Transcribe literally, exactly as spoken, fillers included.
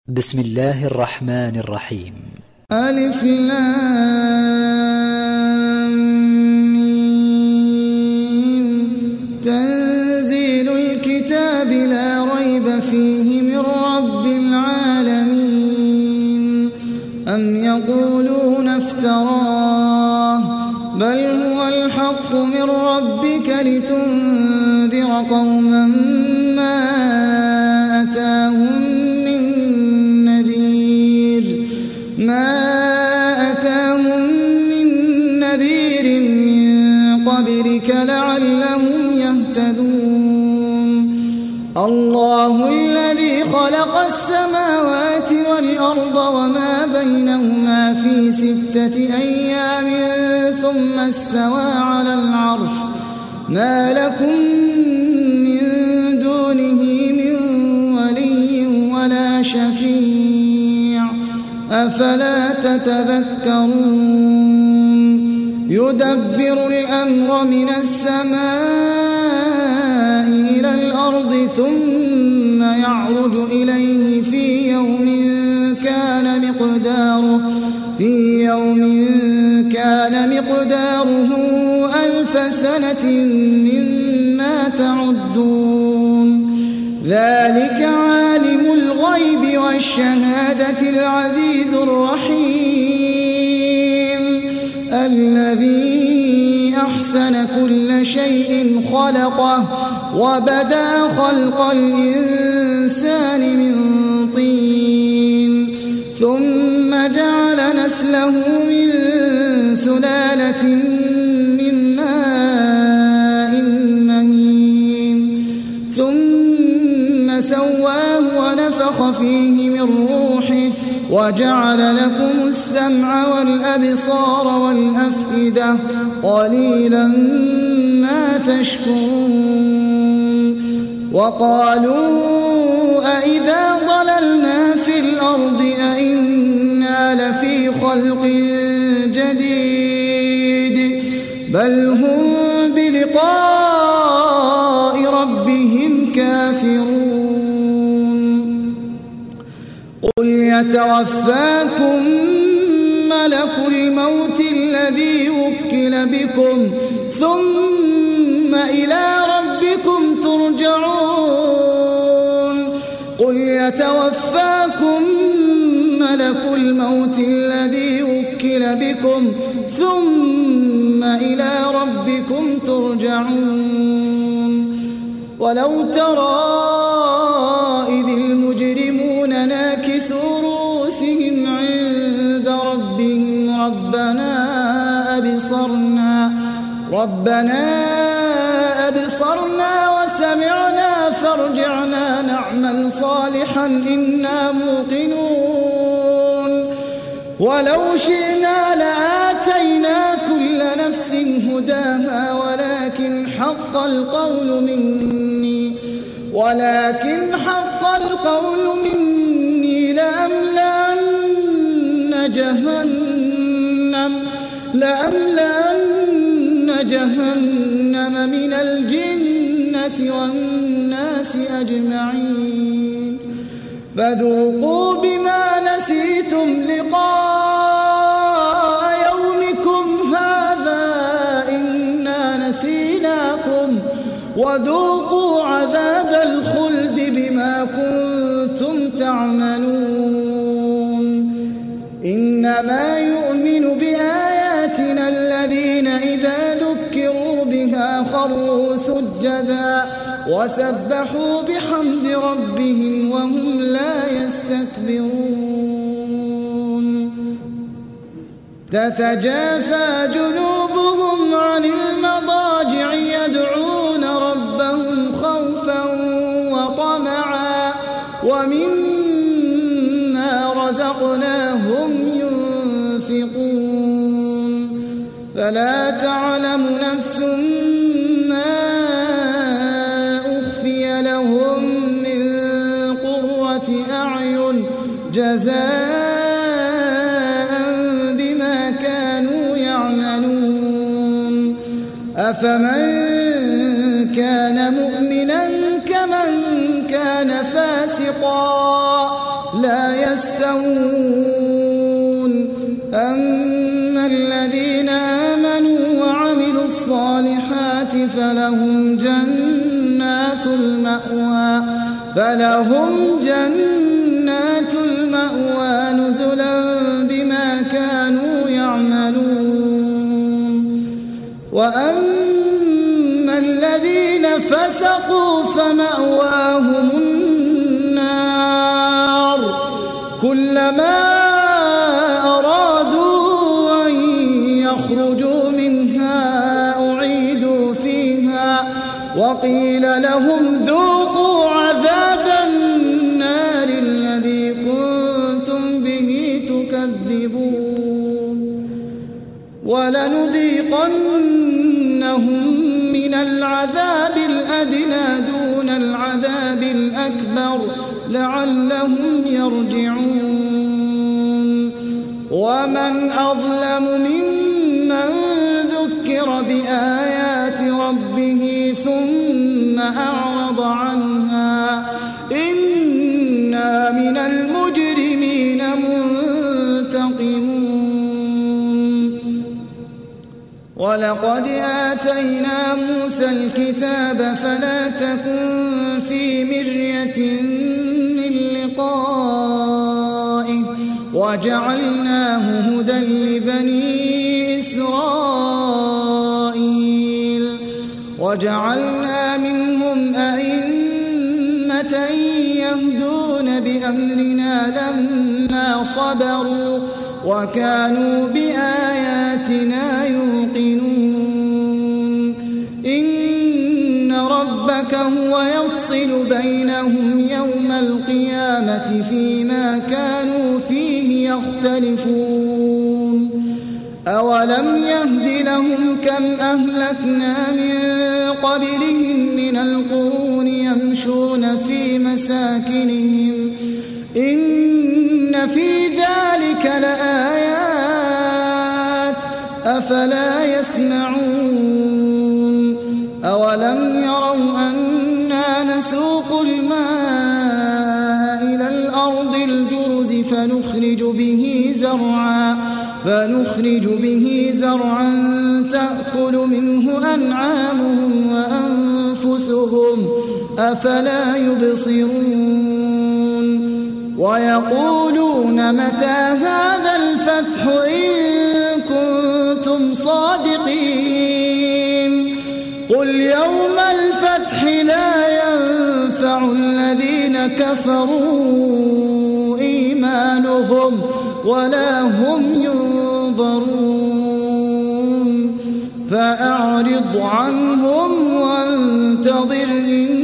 بسم الله الرحمن الرحيم. ألف لام ميم. تنزيل الكتاب لا ريب فيه من رب العالمين. أم يقولون افتراه بل هو الحق من ربك لتنذر قوما ما أتاهم ما أتاهم من نذير من قبلك لعلهم يهتدون. الله الذي خلق السماوات والأرض وما بينهما في ستة أيام ثم استوى على العرش ما لكم من دونه من ولي ولا شفيع أفلا تتذكرون. يدبر الأمر من السماء إلى الأرض ثم يعرج إليه في يوم كان مقداره في يوم كان مقداره ألف سنة مما تعدون. ذلك عالم الغيب والشهادة العزيز الرحيم الذي أحسن كل شيء خلقه وبدأ خلق الإنسان من طين ثم جعل نسله من سلالة من ماء مهين ثم سواه ونفخ فيه من روحه وجعل لكم السمع والأبصار والأفئدة قليلا ما تشكرون. وقالوا أئذا ضللنا في الأرض أئنا لفي خلق جديد بل هم بلقاء ربهم كافرون. قل يتوفاكم ملك الموت الذي وكل بكم ثم إلى ربكم ترجعون. قل يتوفاكم ملك الموت الذي وكل بكم ثم إلى ربكم ترجعون. ولو ترى إذ المجرمون ناكسوا رؤوسهم عند ربهم ربنا أبصرنا ربنا أبصرنا وسمعنا فارجعنا نعمل صالحا إنا موقنون. ولو شئنا لآتينا كل نفس هداها ولكن حق القول مني ولكن حق القول مني لأملأن جهنم لأملأن جهنم من الجنة والناس أجمعين. فذوقوا بما نسيتم لقاء يومكم هذا إنا نسيناكم وذوقوا عذاب الخلد بما كنتم تعملون. إنما يؤمن بآياتنا الذين إذا ذكروا بها خروا سجدا وسبحوا بحمد ربهم وهم لا يستكبرون. تتجافى جنوبهم عن المضاجع يدعون ربهم خوفا وطمعا ومما رزقناهم ينفقون. فلا تعلم نفس ما أخفي لهم من قرة أعين جزاء بما كانوا يعملون. أفمن كان مؤمنا كمن كان فاسقا لا يستوون أما الذين آمنوا وعملوا الصالحات فلهم جنات المأوى فلهم جنات المأوى نزلا بما كانوا يعملون وأما الذين فسقوا فمأواهم النار كلما أرادوا أن يخرجوا منها أعيدوا فيها وقيل لهم ذوقوا عذاب النار الذي كنتم به تكذبون ولنذيقنهم من العذاب الأدنى دون العذاب الأكبر لعلهم يرجعون ومن أظلم ممن ذكر بآيات ربه ثم أعرض عنها إنا من المجرمين منتقمون ولقد آتينا موسى الكتاب فلا تكن في مرية من لقائه وجعلناه هدى لبني إسرائيل وجعلنا منهم أئمة يهدون بأمرنا لما صبروا وكانوا بآياتنا يوقنون إن ربك هو يفصل بينهم يوم القيامة فيما كانوا فيه يختلفون أولم يهد لهم كم أهلكنا من قبلهم من القرون يمشون في مساكنهم إن في ذلك لآيات أفلا يسمعون أولم يروا أنا نسوق الماء إلى الأرض الجرز فنخرج به زرعا فنخرج به زرعا تأكل منه أنعامهم وأنفسهم أفلا يبصرون ويقولون متى هذا الفتح إن كنتم صادقين قل يوم الفتح لا ينفع الذين كفروا إيمانهم ولا هم ينظرون فأعرض عنهم وانتظر إن